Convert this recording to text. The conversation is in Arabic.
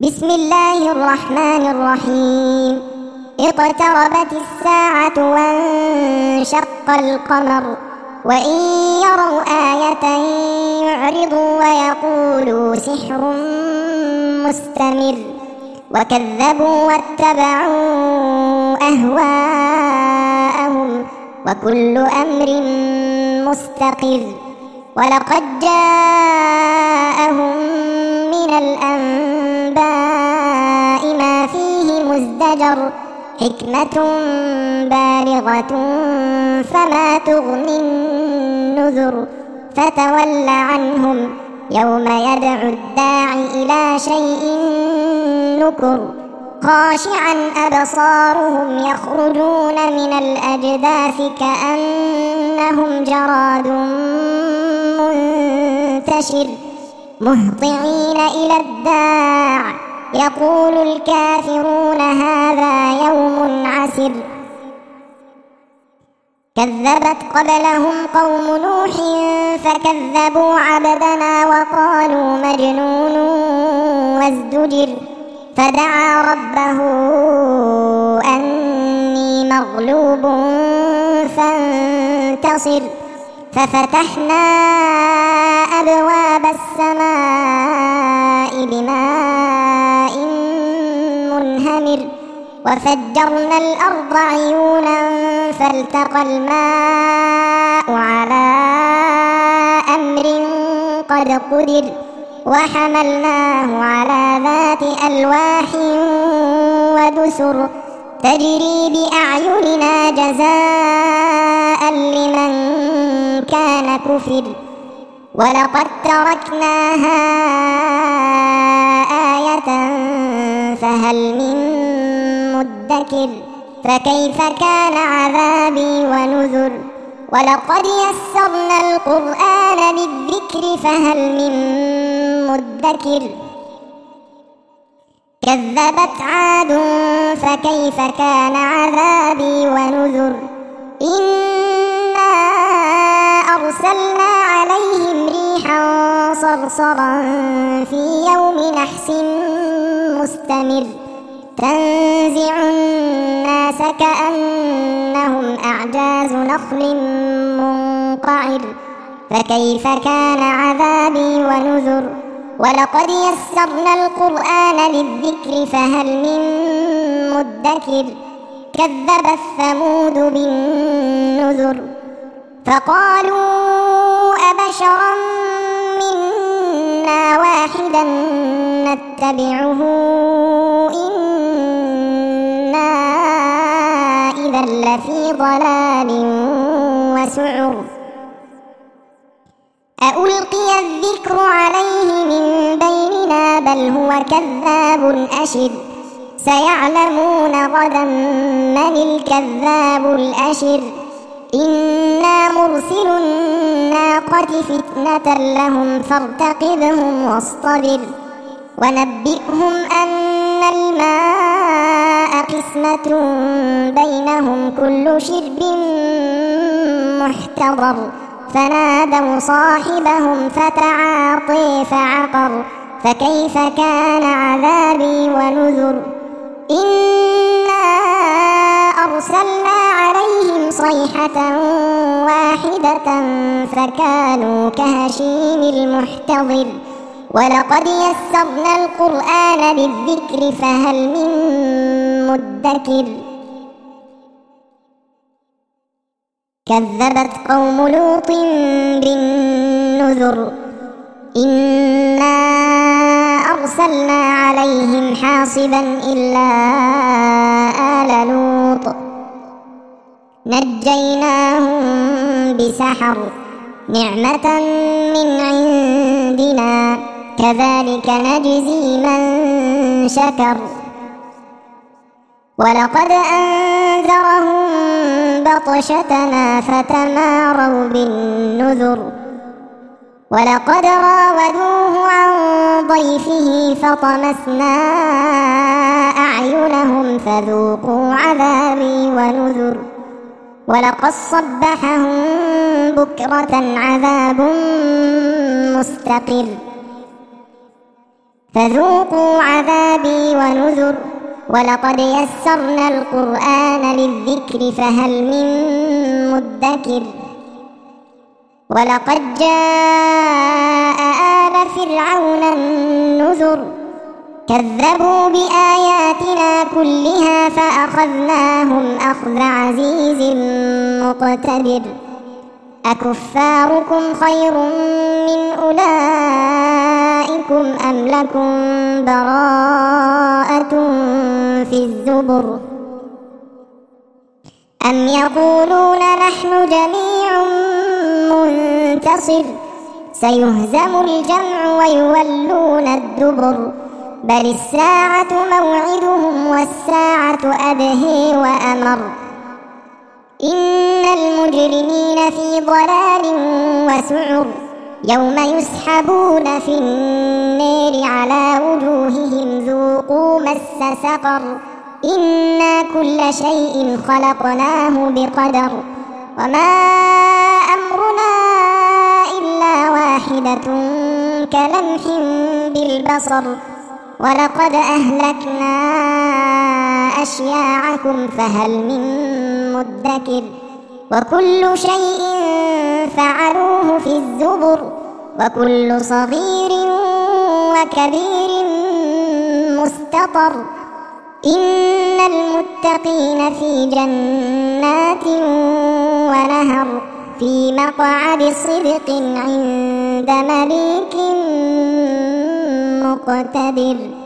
بسم الله الرحمن الرحيم. اقتربت الساعة وانشق القمر وإن يروا آية يعرضوا ويقولوا سحر مستمر وكذبوا واتبعوا أهواءهم وكل أمر مستقر. ولقد جاءهم من الأنباء ما فيه مزدجر حكمة بالغة فما تغني النذر. فتول عنهم يوم يدعو الداعي إلى شيء نكر خاشعا أبصارهم يخرجون من الأجداث كأنهم جراد منتشر مهطعين إلى الداع يقول الكافرون هذا يوم عسر. كذبت قبلهم قوم نوح فكذبوا عبدنا وقالوا مجنون وازدجر. فدعا ربه أني مغلوب فانتصر. ففتحنا أبواب السماء بماء منهمر وفجرنا الأرض عيونا فالتقى الماء على أمر قد قدر وحملناه على ذات ألواح ودسر تجري بأعيننا جزاء لمن كان كفر. ولقد تركناها آية فهل من مدكر. فكيف كان عذابي ونذر. ولقد يسرنا القرآن للذكر فهل من مدكر. كذبت عاد فكيف كان عذابي ونذر. إنا أرسلنا عليهم ريحا صرصرا في يوم نحس مستمر تنزع الناس كأنهم أعجاز نخل منقعر. فكيف كان عذابي ونذر. ولقد يسرنا القرآن للذكر فهل من مدكر. كذبت ثمود بالنذر فقالوا أبشرا منا واحدا نتبعه إنا إذا لفي ضلال وسعر. أألقي الذكر عليه من بيننا بل هو كذاب أشر. سيعلمون غدا من الكذاب الأشر. إنا مرسل الناقة فتنة لهم فارتقبهم واصطبر. ونبئهم أن الماء قسمة بينهم كل شرب محتضر. فنادوا صاحبهم فتعاطي فعقر. فكيف كان عذابي ونذر. إنا أرسلنا عليهم صيحة واحدة فكانوا كهشيم المحتضر. ولقد يسرنا القرآن للذكر فهل من مدكر. كذبت قوم لوط بالنذر. إنا أرسلنا عليهم حاصبا إلا آل لوط نجيناهم بسحر نعمة من عندنا كذلك نجزي من شكر. ولقد أنذرهم بطشتنا فتماروا بالنذر. ولقد راودوه عن ضيفه فطمسنا أعينهم فذوقوا عذابي ونذر. ولقد صبحهم بكرة عذاب مستقر فذوقوا عذابي ونذر ولقد يسرنا القرآن للذكر فهل من مدكر ولقد جاء آل فرعون النذر كذبوا بآياتنا كلها فأخذناهم أخذ عزيز مقتدر أكفاركم خير من أولئكم أم لكم براءة في الزبر أم يقولون نحن جميع منتصر سيهزم الجمع ويولون الدبر بل الساعة موعدهم والساعة أدهى وأمر إن المجرمين في ضلال وسعر يوم يسحبون في النار على وجوههم ذوقوا مس سقر إنا كل شيء خلقناه بقدر وما أمرنا إلا واحدة كلمح بالبصر ولقد أهلكنا أشياعكم فهل من مدكر وكل شيء فعلوه في الزبر وكل صغير وكبير مستطر إن المتقين في جنات ونهر في مقعد صدق عند مليك مقتدر.